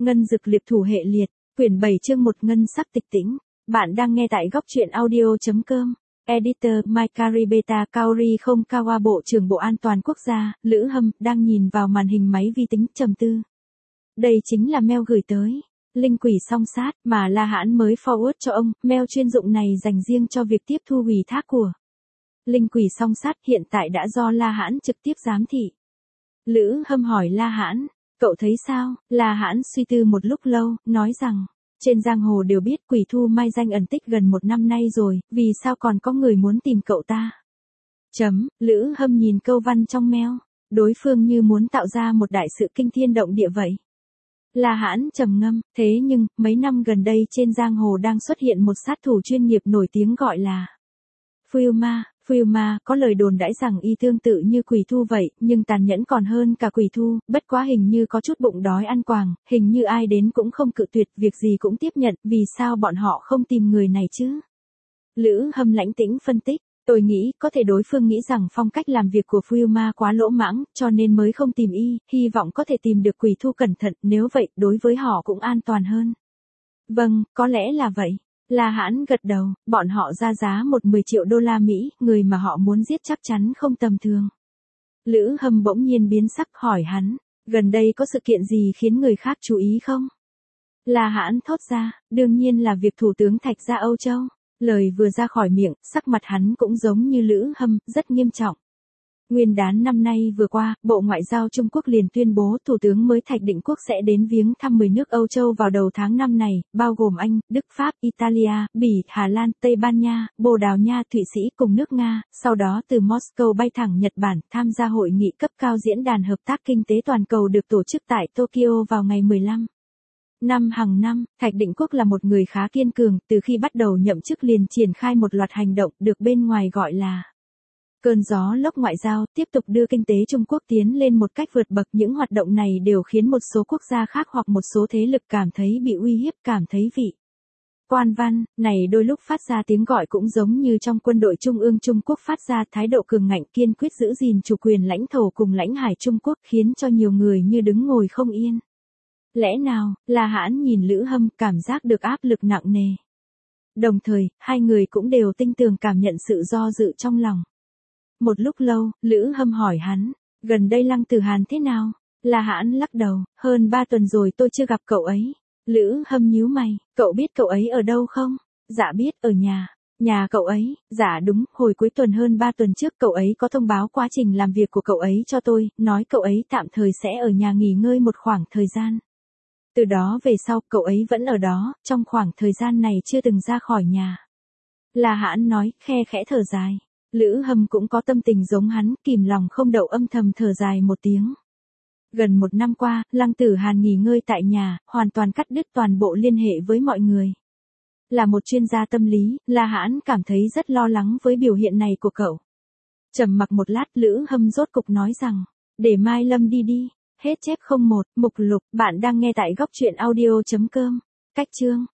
Ngân dực liệp thủ hệ liệt, quyển 7 chương 1 ngân sắc tịch tĩnh. Bạn đang nghe tại góc truyện audio.com. Editor Maikari Beta Kaori không Kawa Bộ trưởng Bộ An toàn Quốc gia, Lữ Hâm, đang nhìn vào màn hình máy vi tính trầm tư. Đây chính là mail gửi tới Linh Quỷ Song Sát mà La Hãn mới forward cho ông, mail chuyên dụng này dành riêng cho việc tiếp thu ủy thác của Linh Quỷ Song Sát hiện tại đã do La Hãn trực tiếp giám thị. Lữ Hâm hỏi La Hãn, cậu thấy sao? La Hãn suy tư một lúc lâu, nói rằng, trên giang hồ đều biết Quỷ Thu mai danh ẩn tích gần 1 năm nay rồi, vì sao còn có người muốn tìm cậu ta? Lữ Hâm nhìn câu văn trong mail, đối phương như muốn tạo ra một đại sự kinh thiên động địa vậy. La Hãn trầm ngâm, thế nhưng, mấy năm gần đây trên giang hồ đang xuất hiện một sát thủ chuyên nghiệp nổi tiếng gọi là Phiêu Ma, có lời đồn đãi rằng y tương tự như Quỷ Thu vậy, nhưng tàn nhẫn còn hơn cả Quỷ Thu, bất quá hình như có chút bụng đói ăn quàng, hình như ai đến cũng không cự tuyệt, việc gì cũng tiếp nhận, vì sao bọn họ không tìm người này chứ? Lữ Hâm lãnh tĩnh phân tích, tôi nghĩ có thể đối phương nghĩ rằng phong cách làm việc của Phiêu Ma quá lỗ mãng, cho nên mới không tìm y, hy vọng có thể tìm được Quỷ Thu cẩn thận, nếu vậy, đối với họ cũng an toàn hơn. Vâng, có lẽ là vậy. La Hãn gật đầu, bọn họ ra giá 10 triệu đô la Mỹ, người mà họ muốn giết chắc chắn không tầm thường. Lữ Hâm bỗng nhiên biến sắc hỏi hắn, gần đây có sự kiện gì khiến người khác chú ý không? La Hãn thốt ra, đương nhiên là việc Thủ tướng Thạch ra Âu Châu. Lời vừa ra khỏi miệng, sắc mặt hắn cũng giống như Lữ Hâm, rất nghiêm trọng. Nguyên đán năm nay vừa qua, Bộ Ngoại giao Trung Quốc liền tuyên bố Thủ tướng mới Thạch Định Quốc sẽ đến viếng thăm 10 nước Âu Châu vào đầu tháng 5 này, bao gồm Anh, Đức, Pháp, Italia, Bỉ, Hà Lan, Tây Ban Nha, Bồ Đào Nha, Thụy Sĩ cùng nước Nga, sau đó từ Moscow bay thẳng Nhật Bản tham gia hội nghị cấp cao diễn đàn hợp tác kinh tế toàn cầu được tổ chức tại Tokyo vào ngày 15. Hàng năm, Thạch Định Quốc là một người khá kiên cường, từ khi bắt đầu nhậm chức liền triển khai một loạt hành động được bên ngoài gọi là cơn gió lốc ngoại giao, tiếp tục đưa kinh tế Trung Quốc tiến lên một cách vượt bậc. Những hoạt động này đều khiến một số quốc gia khác hoặc một số thế lực cảm thấy bị uy hiếp, cảm thấy vị quan văn này đôi lúc phát ra tiếng gọi cũng giống như trong quân đội Trung ương Trung Quốc phát ra thái độ cường ngạnh kiên quyết giữ gìn chủ quyền lãnh thổ cùng lãnh hải Trung Quốc, khiến cho nhiều người như đứng ngồi không yên. Lẽ nào? La Hãn nhìn Lữ Hâm, cảm giác được áp lực nặng nề. Đồng thời, hai người cũng đều tinh tường cảm nhận sự do dự trong lòng. Một lúc lâu, Lữ Hâm hỏi hắn, gần đây Lăng Tử Hàn thế nào? La Hãn lắc đầu, hơn 3 tuần rồi tôi chưa gặp cậu ấy. Lữ Hâm nhíu mày, cậu biết cậu ấy ở đâu không? Dạ biết, ở nhà cậu ấy. Dạ đúng, hồi cuối tuần hơn 3 tuần trước cậu ấy có thông báo quá trình làm việc của cậu ấy cho tôi, nói cậu ấy tạm thời sẽ ở nhà nghỉ ngơi một khoảng thời gian. Từ đó về sau, cậu ấy vẫn ở đó, trong khoảng thời gian này chưa từng ra khỏi nhà. La Hãn nói, khe khẽ thở dài. Lữ Hâm cũng có tâm tình giống hắn, kìm lòng không đậu âm thầm thở dài một tiếng. Gần 1 năm qua, Lăng Tử Hàn nghỉ ngơi tại nhà, hoàn toàn cắt đứt toàn bộ liên hệ với mọi người. Là một chuyên gia tâm lý, La Hãn cảm thấy rất lo lắng với biểu hiện này của cậu. Trầm mặc một lát, Lữ Hâm rốt cục nói rằng, để Mai Lâm đi. Hết chép 01, mục lục, bạn đang nghe tại góc truyện audio.com. Cách chương